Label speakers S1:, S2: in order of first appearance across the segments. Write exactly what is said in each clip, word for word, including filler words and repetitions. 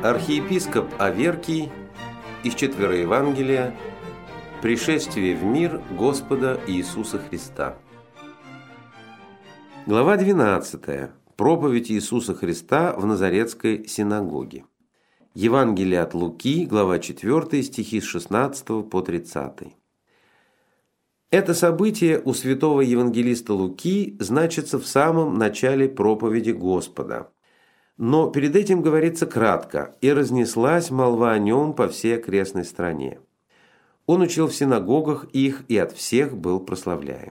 S1: Архиепископ Аверкий из Четвероевангелия «Пришествие в мир Господа Иисуса Христа». Глава двенадцатая. Проповедь Иисуса Христа в Назаретской синагоге. Евангелие от Луки, глава четвёртая, стихи с шестнадцатого по тридцатый. Это событие у святого евангелиста Луки значится в самом начале проповеди Господа. Но перед этим говорится кратко: «И разнеслась молва о нем по всей окрестной стране. Он учил в синагогах их, и от всех был прославляем».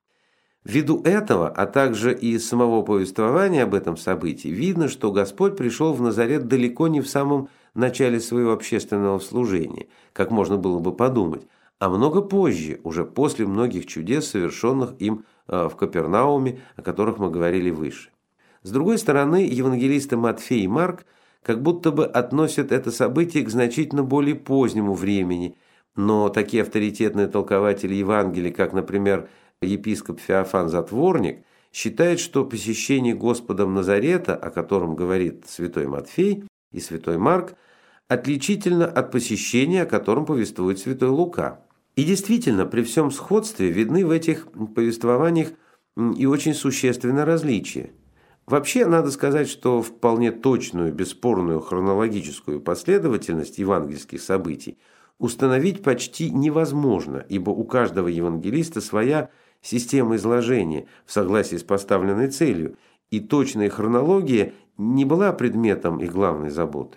S1: Ввиду этого, а также и из самого повествования об этом событии, видно, что Господь пришел в Назарет далеко не в самом начале своего общественного служения, как можно было бы подумать, а много позже, уже после многих чудес, совершенных им в Капернауме, о которых мы говорили выше. С другой стороны, евангелисты Матфей и Марк как будто бы относят это событие к значительно более позднему времени, но такие авторитетные толкователи Евангелия, как, например, епископ Феофан Затворник, считают, что посещение Господом Назарета, о котором говорит святой Матфей и святой Марк, отличительно от посещения, о котором повествует святой Лука. И действительно, при всем сходстве видны в этих повествованиях и очень существенные различия. Вообще, надо сказать, что вполне точную, бесспорную хронологическую последовательность евангельских событий установить почти невозможно, ибо у каждого евангелиста своя система изложения в согласии с поставленной целью, и точная хронология не была предметом их главной заботы.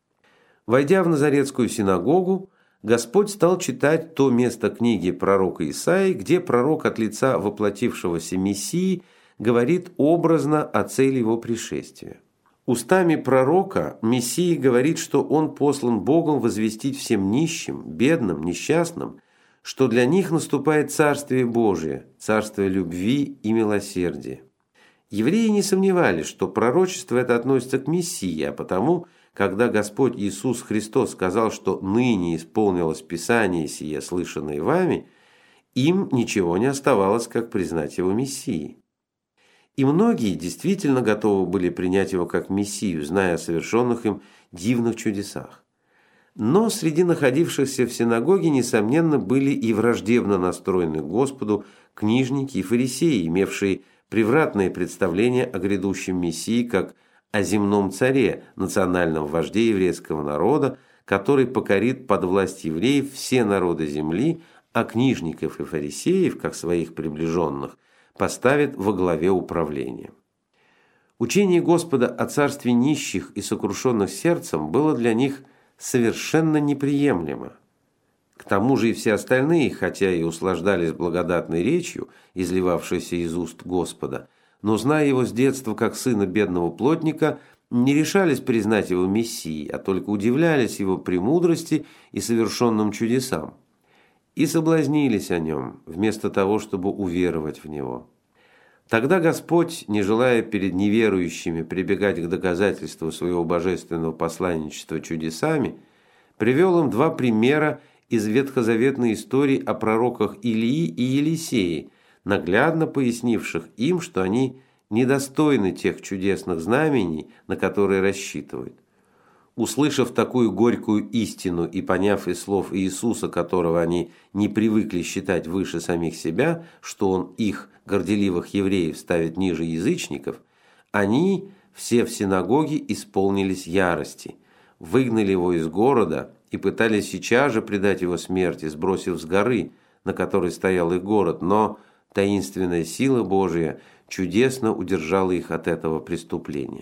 S1: Войдя в Назаретскую синагогу, Господь стал читать то место книги пророка Исаии, где пророк от лица воплотившегося Мессии говорит образно о цели его пришествия. Устами пророка Мессия говорит, что он послан Богом возвестить всем нищим, бедным, несчастным, что для них наступает Царствие Божие, Царствие любви и милосердия. Евреи не сомневались, что пророчество это относится к Мессии, а потому, когда Господь Иисус Христос сказал, что ныне исполнилось Писание сие, слышанное вами, им ничего не оставалось, как признать его Мессией. И многие действительно готовы были принять его как Мессию, зная о совершенных им дивных чудесах. Но среди находившихся в синагоге, несомненно, были и враждебно настроенные к Господу книжники и фарисеи, имевшие превратные представления о грядущем Мессии как о земном царе, национальном вожде еврейского народа, который покорит под власть евреев все народы земли, а книжников и фарисеев, как своих приближенных, поставит во главе управления. Учение Господа о царстве нищих и сокрушенных сердцем было для них совершенно неприемлемо. К тому же и все остальные, хотя и услаждались благодатной речью, изливавшейся из уст Господа, но, зная его с детства как сына бедного плотника, не решались признать его Мессией, а только удивлялись его премудрости и совершенным чудесам. И соблазнились о нем, вместо того, чтобы уверовать в него. Тогда Господь, не желая перед неверующими прибегать к доказательству своего божественного посланничества чудесами, привел им два примера из ветхозаветной истории о пророках Илии и Елисее, наглядно пояснивших им, что они недостойны тех чудесных знамений, на которые рассчитывают. Услышав такую горькую истину и поняв из слов Иисуса, которого они не привыкли считать выше самих себя, что Он их, горделивых евреев, ставит ниже язычников, они, все в синагоге, исполнились ярости, выгнали его из города и пытались сейчас же предать его смерти, сбросив с горы, на которой стоял их город, но таинственная сила Божия чудесно удержала их от этого преступления.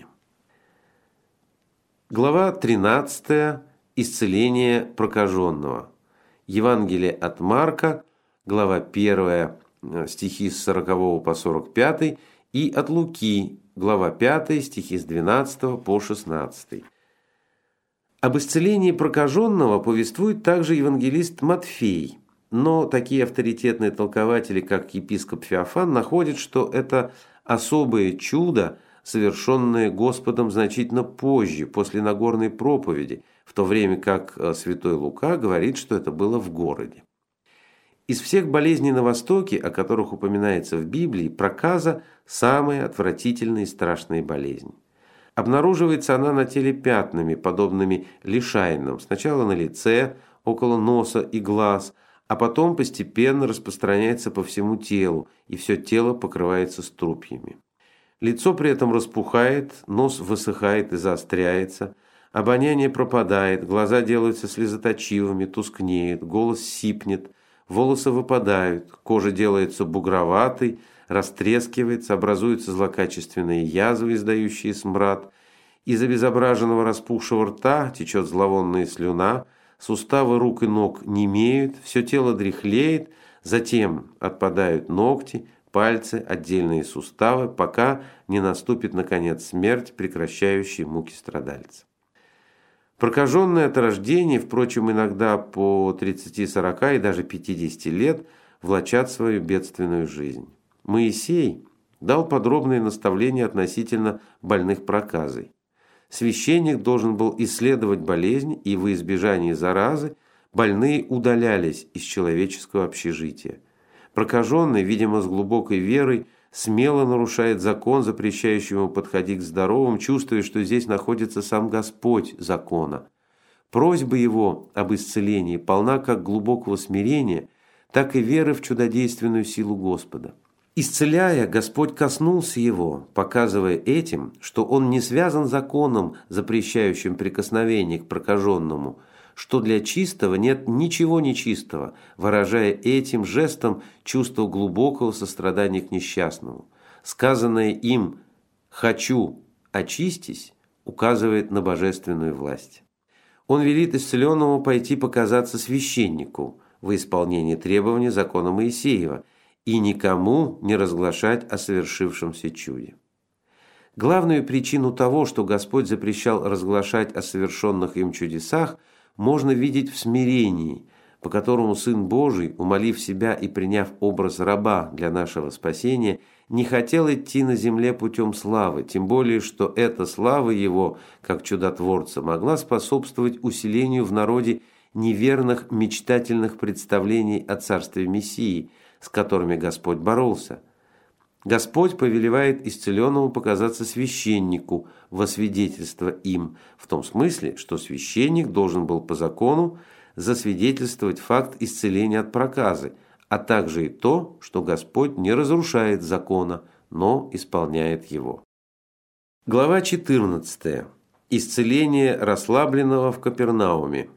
S1: Глава тринадцатая. Исцеление прокаженного. Евангелие от Марка, глава первая, стихи с сорокового по сорок пятый, и от Луки, глава пятая, стихи с двенадцатого по шестнадцатый. Об исцелении прокаженного повествует также евангелист Матфей, но такие авторитетные толкователи, как епископ Феофан, находят, что это особое чудо, совершенное Господом значительно позже, после Нагорной проповеди, в то время как святой Лука говорит, что это было в городе. Из всех болезней на Востоке, о которых упоминается в Библии, проказа – самая отвратительная и страшная болезнь. Обнаруживается она на теле пятнами, подобными лишайным, сначала на лице, около носа и глаз, а потом постепенно распространяется по всему телу, и все тело покрывается струпьями. Лицо при этом распухает, нос высыхает и заостряется, обоняние пропадает, глаза делаются слезоточивыми, тускнеют, голос сипнет, волосы выпадают, кожа делается бугроватой, растрескивается, образуются злокачественные язвы, издающие смрад, из обезображенного распухшего рта течет зловонная слюна, суставы рук и ног немеют, все тело дряхлеет, затем отпадают ногти, пальцы, отдельные суставы, пока не наступит, наконец, смерть, прекращающая муки страдальца. Прокаженные от рождения, впрочем, иногда по тридцати-сорока и даже пятидесяти лет, влачат свою бедственную жизнь. Моисей дал подробные наставления относительно больных проказой. Священник должен был исследовать болезнь, и во избежание заразы больные удалялись из человеческого общежития. Прокаженный, видимо, с глубокой верой, смело нарушает закон, запрещающий ему подходить к здоровым, чувствуя, что здесь находится сам Господь закона. Просьба его об исцелении полна как глубокого смирения, так и веры в чудодейственную силу Господа. Исцеляя, Господь коснулся его, показывая этим, что он не связан законом, запрещающим прикосновение к прокаженному, что для чистого нет ничего нечистого, выражая этим жестом чувство глубокого сострадания к несчастному. Сказанное им «хочу, очистись» указывает на божественную власть. Он велит исцеленному пойти показаться священнику во исполнении требований закона Моисеева и никому не разглашать о совершившемся чуде. Главную причину того, что Господь запрещал разглашать о совершенных им чудесах, можно видеть в смирении, по которому Сын Божий, умолив себя и приняв образ раба для нашего спасения, не хотел идти на земле путем славы, тем более, что эта слава Его, как чудотворца, могла способствовать усилению в народе неверных мечтательных представлений о царстве Мессии, с которыми Господь боролся. Господь повелевает исцеленному показаться священнику во свидетельство им, в том смысле, что священник должен был по закону засвидетельствовать факт исцеления от проказы, а также и то, что Господь не разрушает закона, но исполняет его. Глава четырнадцатая. Исцеление расслабленного в Капернауме.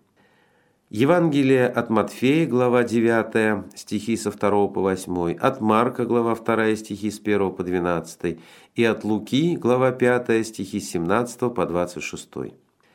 S1: Евангелие от Матфея, глава девятая, стихи со второго по восьмой, от Марка, глава вторая, стихи с первого по двенадцатый, и от Луки, глава пятая, стихи с семнадцатого по двадцать шестой.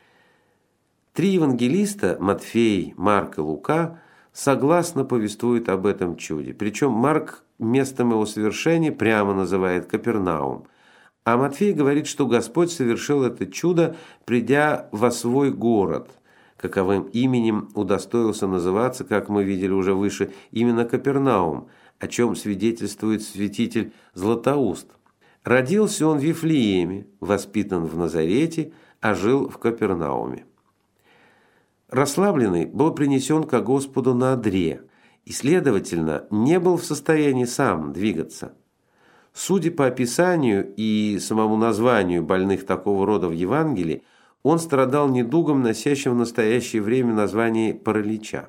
S1: Три евангелиста, Матфей, Марк и Лука, согласно повествуют об этом чуде. Причем Марк местом его совершения прямо называет Капернаум, а Матфей говорит, что Господь совершил это чудо, придя во свой город, каковым именем удостоился называться, как мы видели уже выше, именно Капернаум, о чем свидетельствует святитель Златоуст. Родился он в Вифлееме, воспитан в Назарете, а жил в Капернауме. Расслабленный был принесен ко Господу на одре и, следовательно, не был в состоянии сам двигаться. Судя по описанию и самому названию больных такого рода в Евангелии, он страдал недугом, носящим в настоящее время название паралича.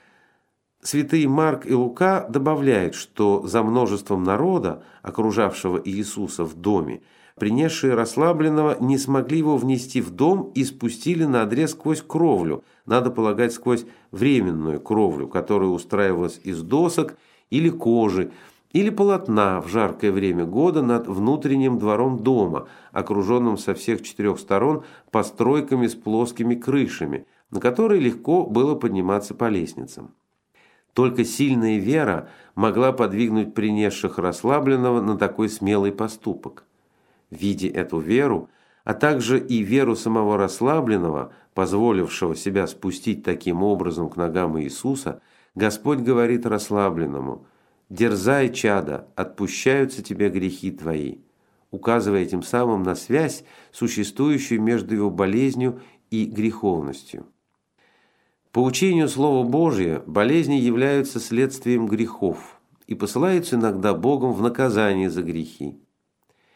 S1: Святые Марк и Лука добавляют, что за множеством народа, окружавшего Иисуса в доме, принесшие расслабленного не смогли его внести в дом и спустили на одре сквозь кровлю, надо полагать, сквозь временную кровлю, которая устраивалась из досок или кожи, или полотна в жаркое время года над внутренним двором дома, окруженным со всех четырех сторон постройками с плоскими крышами, на которые легко было подниматься по лестницам. Только сильная вера могла подвигнуть принесших расслабленного на такой смелый поступок. Видя эту веру, а также и веру самого расслабленного, позволившего себя спустить таким образом к ногам Иисуса, Господь говорит расслабленному: «Дерзай, чадо, отпущаются тебе грехи твои», указывая тем самым на связь, существующую между его болезнью и греховностью. По учению Слова Божия, болезни являются следствием грехов и посылаются иногда Богом в наказание за грехи.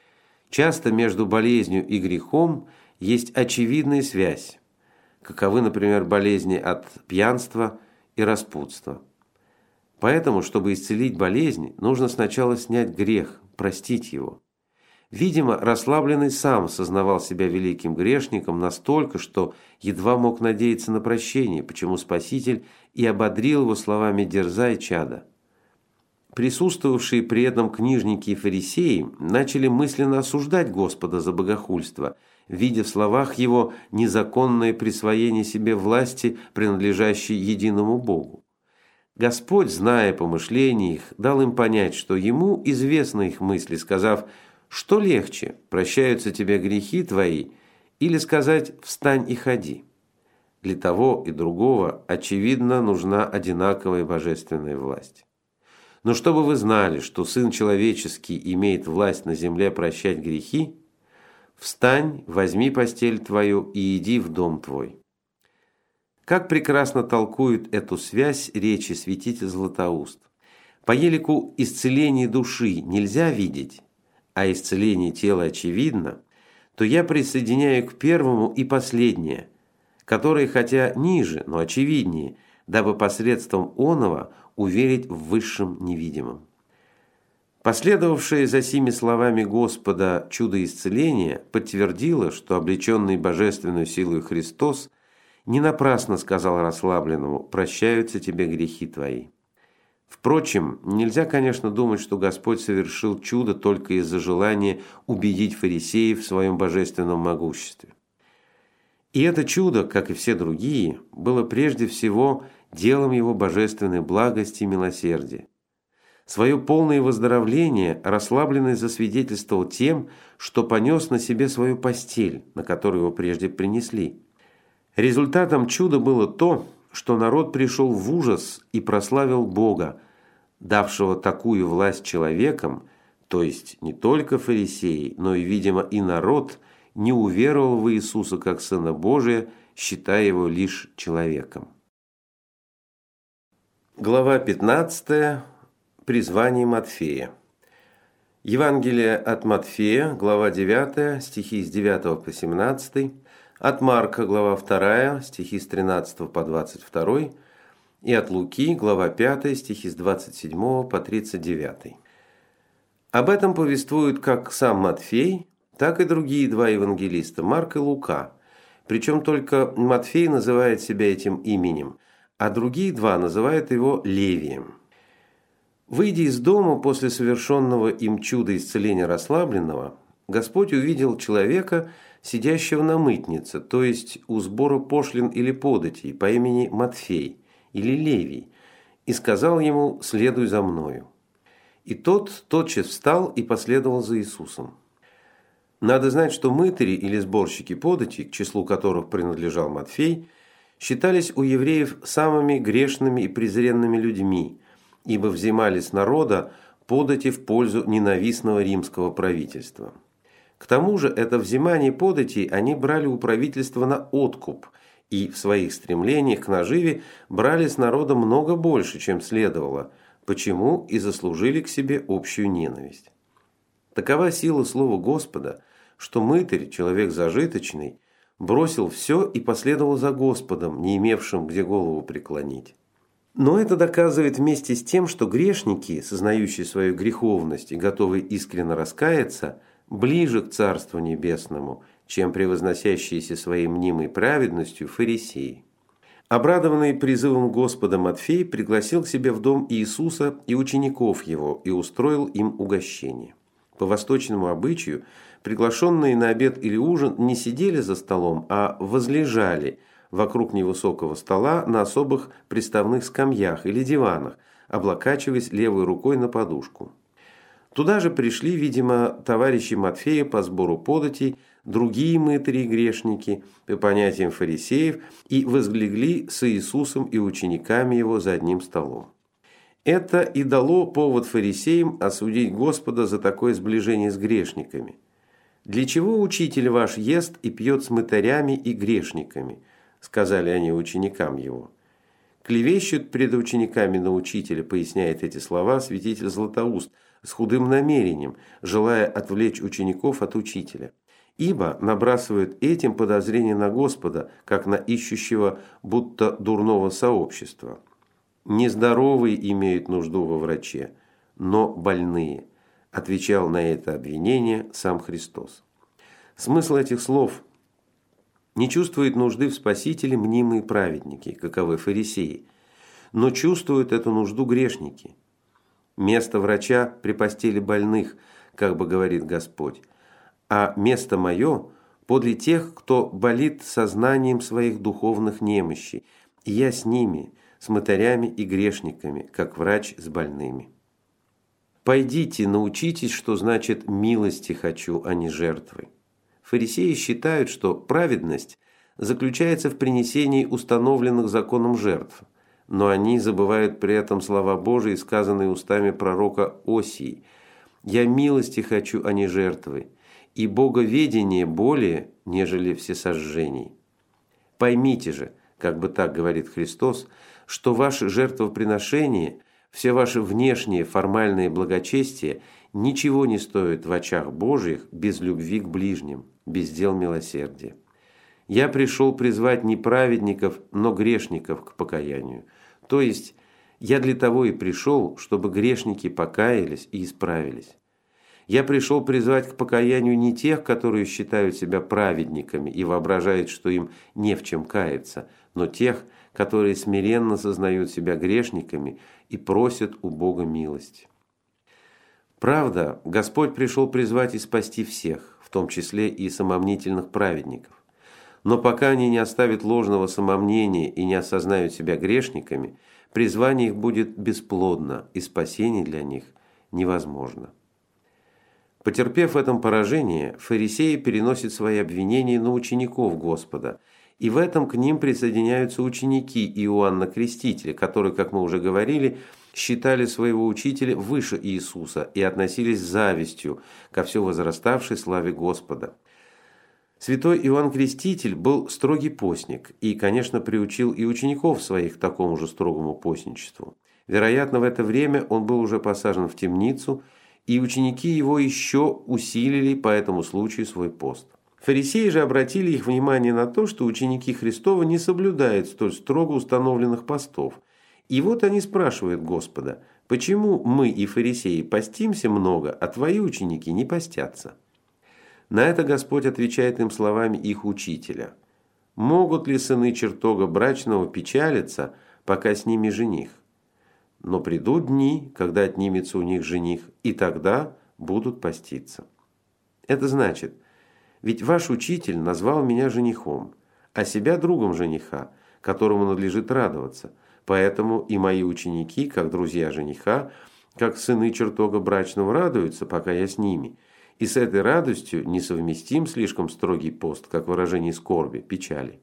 S1: Часто между болезнью и грехом есть очевидная связь, каковы, например, болезни от пьянства и распутства. Поэтому, чтобы исцелить болезнь, нужно сначала снять грех, простить его. Видимо, расслабленный сам сознавал себя великим грешником настолько, что едва мог надеяться на прощение, почему Спаситель и ободрил его словами «дерзай, чада». Присутствовавшие при этом книжники и фарисеи начали мысленно осуждать Господа за богохульство, видя в словах его незаконное присвоение себе власти, принадлежащей единому Богу. Господь, зная помышления их, дал им понять, что ему известны их мысли, сказав: «Что легче, прощаются тебе грехи твои, или сказать: встань и ходи?» Для того и другого, очевидно, нужна одинаковая божественная власть. Но чтобы вы знали, что Сын Человеческий имеет власть на земле прощать грехи, встань, возьми постель твою и иди в дом твой. Как прекрасно толкует эту связь речи святитель Златоуст. По елику исцеление души нельзя видеть, а исцеление тела очевидно, то я присоединяю к первому и последнее, которое хотя ниже, но очевиднее, дабы посредством оного уверить в высшем невидимом. Последовавшее за сими словами Господа чудо исцеления подтвердило, что облеченный божественную силой Христос не напрасно сказал расслабленному: «Прощаются тебе грехи твои». Впрочем, нельзя, конечно, думать, что Господь совершил чудо только из-за желания убедить фарисеев в своем божественном могуществе. И это чудо, как и все другие, было прежде всего делом его божественной благости и милосердия. Свое полное выздоровление расслабленный засвидетельствовал тем, что понес на себе свою постель, на которую его прежде принесли. Результатом чуда было то, что народ пришел в ужас и прославил Бога, давшего такую власть человекам, то есть не только фарисеи, но и, видимо, и народ не уверовал в Иисуса как Сына Божия, считая его лишь человеком. Глава пятнадцатая. Призвание Матфея. Евангелие от Матфея, глава девятая, стихи с девятого по семнадцатый, от Марка, глава вторая, стихи с тринадцатого по двадцать второй, и от Луки, глава пятая, стихи с двадцать седьмого по тридцать девятый. Об этом повествуют как сам Матфей, так и другие два евангелиста, Марк и Лука. Причем только Матфей называет себя этим именем, а другие два называют его Левием. Выйдя из дома после совершенного им чуда исцеления расслабленного, Господь увидел человека, сидящего на мытнице, то есть у сбора пошлин или податей, по имени Матфей или Левий, и сказал ему: «Следуй за мною». И тот тотчас встал и последовал за Иисусом. Надо знать, что мытари или сборщики податей, к числу которых принадлежал Матфей, считались у евреев самыми грешными и презренными людьми, ибо взимали с народа подати в пользу ненавистного римского правительства. К тому же это взимание податей они брали у правительства на откуп и в своих стремлениях к наживе брали с народа много больше, чем следовало, почему и заслужили к себе общую ненависть. Такова сила слова Господа, что мытарь, человек зажиточный, бросил все и последовал за Господом, не имевшим где голову преклонить. Но это доказывает вместе с тем, что грешники, сознающие свою греховность и готовые искренне раскаяться, ближе к Царству Небесному, чем превозносящиеся своей мнимой праведностью фарисеи. Обрадованный призывом Господа Матфей пригласил к себе в дом Иисуса и учеников его и устроил им угощение. По восточному обычаю приглашенные на обед или ужин не сидели за столом, а возлежали вокруг невысокого стола на особых приставных скамьях или диванах, облокачиваясь левой рукой на подушку. Туда же пришли, видимо, товарищи Матфея по сбору податей, другие мытари и грешники, по понятиям фарисеев, и возлегли с Иисусом и учениками его за одним столом. Это и дало повод фарисеям осудить Господа за такое сближение с грешниками. «Для чего учитель ваш ест и пьет с мытарями и грешниками?» – сказали они ученикам его. Клевещут пред учениками на учителя, поясняет эти слова святитель Златоуст, с худым намерением, желая отвлечь учеников от учителя. Ибо набрасывают этим подозрение на Господа, как на ищущего будто дурного сообщества. Нездоровые имеют нужду во враче, но больные, отвечал на это обвинение сам Христос. Смысл этих слов: не чувствуют нужды в Спасителе мнимые праведники, каковы фарисеи, но чувствуют эту нужду грешники. Место врача при постели больных, как бы говорит Господь, а место мое подле тех, кто болит сознанием своих духовных немощей, и я с ними, с мытарями и грешниками, как врач с больными. Пойдите, научитесь, что значит «милости хочу, а не жертвы». Фарисеи считают, что праведность заключается в принесении установленных законом жертв, но они забывают при этом слова Божии, сказанные устами пророка Осии: «Я милости хочу, а не жертвы, и боговедение более, нежели всесожжений». Поймите же, как бы так говорит Христос, что ваши жертвоприношения, все ваши внешние формальные благочестия ничего не стоят в очах Божьих без любви к ближним, без дел милосердия. Я пришел призвать не праведников, но грешников к покаянию. То есть, я для того и пришел, чтобы грешники покаялись и исправились. Я пришел призвать к покаянию не тех, которые считают себя праведниками и воображают, что им не в чем каяться, но тех, которые смиренно сознают себя грешниками и просят у Бога милости. Правда, Господь пришел призвать и спасти всех, в том числе и самомнительных праведников. Но пока они не оставят ложного самомнения и не осознают себя грешниками, призвание их будет бесплодно, и спасение для них невозможно. Потерпев в этом поражение, фарисеи переносят свои обвинения на учеников Господа, и в этом к ним присоединяются ученики Иоанна Крестителя, которые, как мы уже говорили, считали своего учителя выше Иисуса и относились с завистью ко все возраставшей славе Господа. Святой Иоанн Креститель был строгий постник и, конечно, приучил и учеников своих к такому же строгому постничеству. Вероятно, в это время он был уже посажен в темницу, и ученики его еще усилили по этому случаю свой пост. Фарисеи же обратили их внимание на то, что ученики Христова не соблюдают столь строго установленных постов. И вот они спрашивают Господа: почему мы и фарисеи постимся много, а твои ученики не постятся? На это Господь отвечает им словами их учителя: могут ли сыны чертога брачного печалиться, пока с ними жених? Но придут дни, когда отнимется у них жених, и тогда будут поститься. Это значит, ведь ваш учитель назвал меня женихом, а себя другом жениха, которому надлежит радоваться. Поэтому и мои ученики, как друзья жениха, как сыны чертога брачного, радуются, пока я с ними. И с этой радостью несовместим слишком строгий пост, как выражение скорби, печали.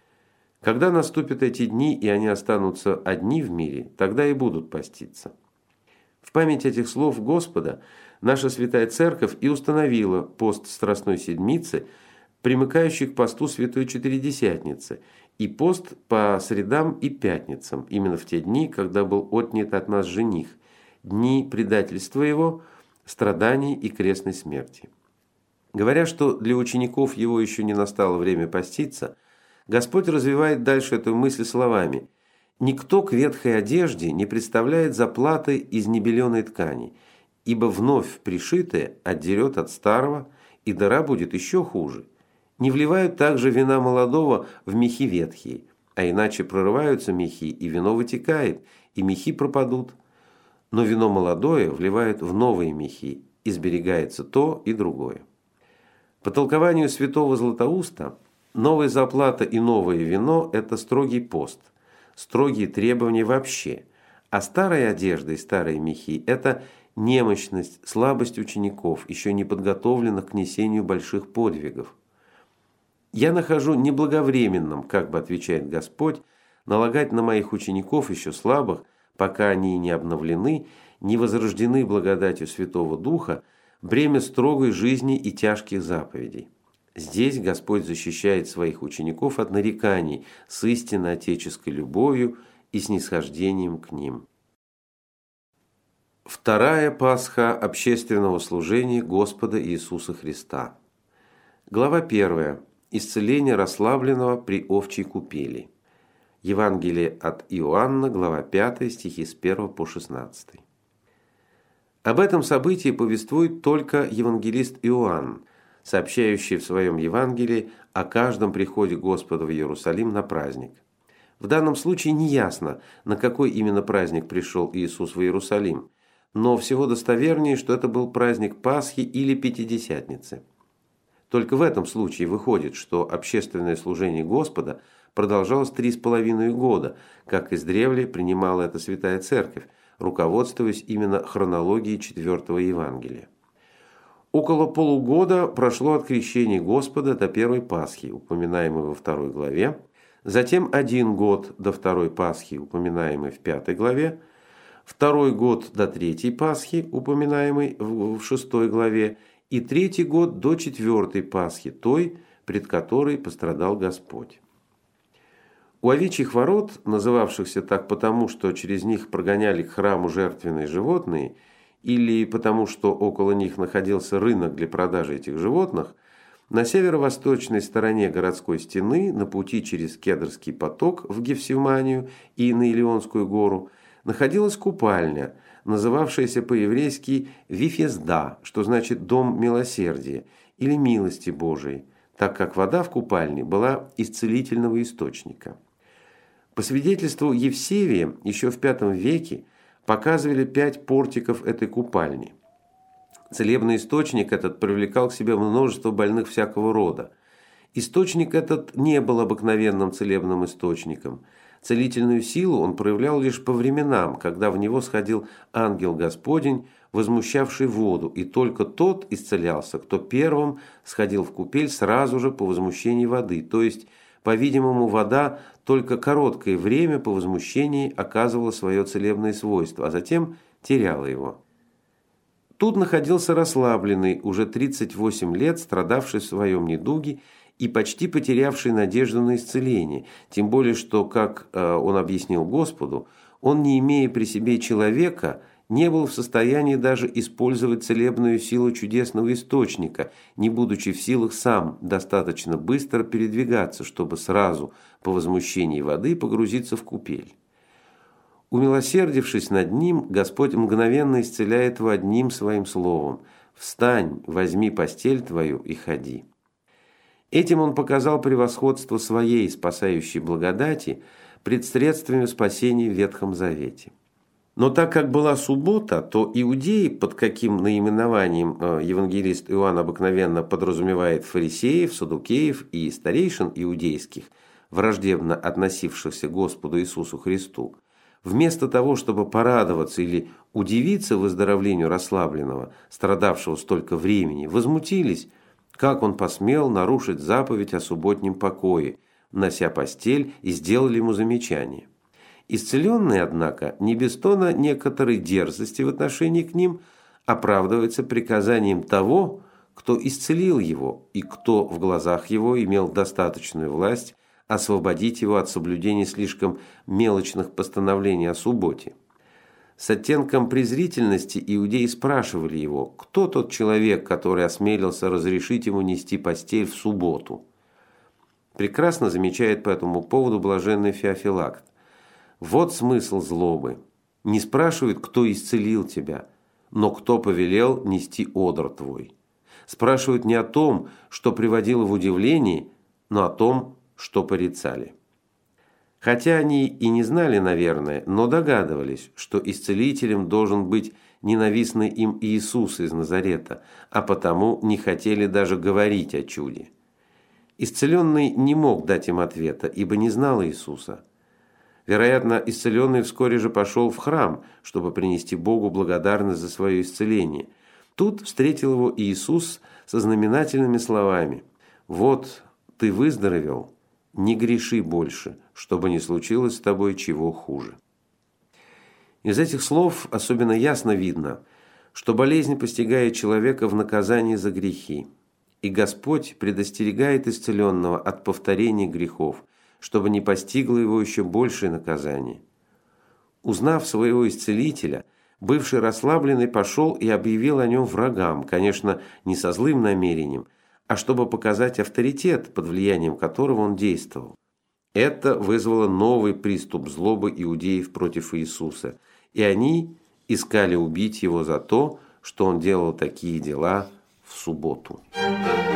S1: Когда наступят эти дни, и они останутся одни в мире, тогда и будут поститься. В память этих слов Господа наша Святая Церковь и установила пост Страстной Седмицы, примыкающий к посту Святой Четыредесятницы, и пост по средам и пятницам, именно в те дни, когда был отнят от нас жених, дни предательства его, страданий и крестной смерти. Говоря, что для учеников его еще не настало время поститься, Господь развивает дальше эту мысль словами: «Никто к ветхой одежде не представляет заплаты из небеленой ткани, ибо вновь пришитое отдерет от старого, и дыра будет еще хуже. Не вливают также вина молодого в мехи ветхие, а иначе прорываются мехи, и вино вытекает, и мехи пропадут. Но вино молодое вливают в новые мехи, и сберегается то и другое». По толкованию святого Златоуста, новая заплата и новое вино – это строгий пост, строгие требования вообще, а старая одежда и старые мехи – это немощность, слабость учеников, еще не подготовленных к несению больших подвигов. «Я нахожу неблаговременным, как бы отвечает Господь, налагать на моих учеников, еще слабых, пока они не обновлены, не возрождены благодатью Святого Духа, бремя строгой жизни и тяжких заповедей». Здесь Господь защищает своих учеников от нареканий с истинно отеческой любовью и снисхождением к ним. Вторая Пасха общественного служения Господа Иисуса Христа. Глава первая. Исцеление расслабленного при овчьей купели. Евангелие от Иоанна, глава пятая, стихи с первого по шестнадцатый. Об этом событии повествует только евангелист Иоанн, сообщающий в своем Евангелии о каждом приходе Господа в Иерусалим на праздник. В данном случае неясно, на какой именно праздник пришел Иисус в Иерусалим, но всего достовернее, что это был праздник Пасхи или Пятидесятницы. Только в этом случае выходит, что общественное служение Господа продолжалось три с половиной года, как издревле принимала это Святая Церковь, руководствуясь именно хронологией четвертого Евангелия. Около полугода прошло от крещения Господа до первой Пасхи, упоминаемой во второй главе, затем один год до второй Пасхи, упоминаемой в пятой главе, второй год до третьей Пасхи, упоминаемой в шестой главе, и третий год до четвертой Пасхи, той, пред которой пострадал Господь. У овечьих ворот, называвшихся так потому, что через них прогоняли к храму жертвенные животные, или потому, что около них находился рынок для продажи этих животных, на северо-восточной стороне городской стены, на пути через Кедрский поток в Гефсиманию и на Илионскую гору, находилась купальня, называвшаяся по-еврейски Вифезда, что значит «дом милосердия» или «милости Божией», так как вода в купальне была из целительного источника. По свидетельству Евсевия, еще в пятом веке показывали пять портиков этой купальни. Целебный источник этот привлекал к себе множество больных всякого рода. Источник этот не был обыкновенным целебным источником. Целительную силу он проявлял лишь по временам, когда в него сходил ангел Господень, возмущавший воду, и только тот исцелялся, кто первым сходил в купель сразу же по возмущении воды, то есть, по-видимому, вода только короткое время по возмущении оказывала свое целебное свойство, а затем теряла его. Тут находился расслабленный, уже тридцать восемь лет страдавший в своем недуге и почти потерявший надежду на исцеление, тем более что, как э, он объяснил Господу, он, не имея при себе человека, не был в состоянии даже использовать целебную силу чудесного источника, не будучи в силах сам достаточно быстро передвигаться, чтобы сразу по возмущении воды погрузиться в купель. Умилосердившись над ним, Господь мгновенно исцеляет его одним своим словом: «Встань, возьми постель твою и ходи». Этим он показал превосходство своей спасающей благодати пред средствами спасения в Ветхом Завете. Но так как была суббота, то иудеи, под каким наименованием евангелист Иоанн обыкновенно подразумевает фарисеев, саддукеев и старейшин иудейских, враждебно относившихся к Господу Иисусу Христу, вместо того, чтобы порадоваться или удивиться выздоровлению расслабленного, страдавшего столько времени, возмутились, как он посмел нарушить заповедь о субботнем покое, нося постель, и сделали ему замечание. Исцеленный, однако, не без тона некоторой дерзости в отношении к ним, оправдывается приказанием того, кто исцелил его и кто в глазах его имел достаточную власть освободить его от соблюдения слишком мелочных постановлений о субботе. С оттенком презрительности иудеи спрашивали его, кто тот человек, который осмелился разрешить ему нести постель в субботу. Прекрасно замечает по этому поводу блаженный Феофилакт. Вот смысл злобы. Не спрашивают, кто исцелил тебя, но кто повелел нести одр твой. Спрашивают не о том, что приводило в удивление, но о том, что порицали. Хотя они и не знали, наверное, но догадывались, что исцелителем должен быть ненавистный им Иисус из Назарета, а потому не хотели даже говорить о чуде. Исцеленный не мог дать им ответа, ибо не знал Иисуса. Вероятно, исцеленный вскоре же пошел в храм, чтобы принести Богу благодарность за свое исцеление. Тут встретил его Иисус со знаменательными словами: «Вот ты выздоровел, не греши больше, чтобы не случилось с тобой чего хуже». Из этих слов особенно ясно видно, что болезнь постигает человека в наказании за грехи, и Господь предостерегает исцеленного от повторения грехов, чтобы не постигло его еще большее наказание. Узнав своего исцелителя, Бывший расслабленный пошел и объявил о нем врагам, конечно, не со злым намерением, а чтобы показать авторитет, под влиянием которого он действовал. Это вызвало новый приступ злобы иудеев против Иисуса, и они искали убить его за то, что он делал такие дела в субботу.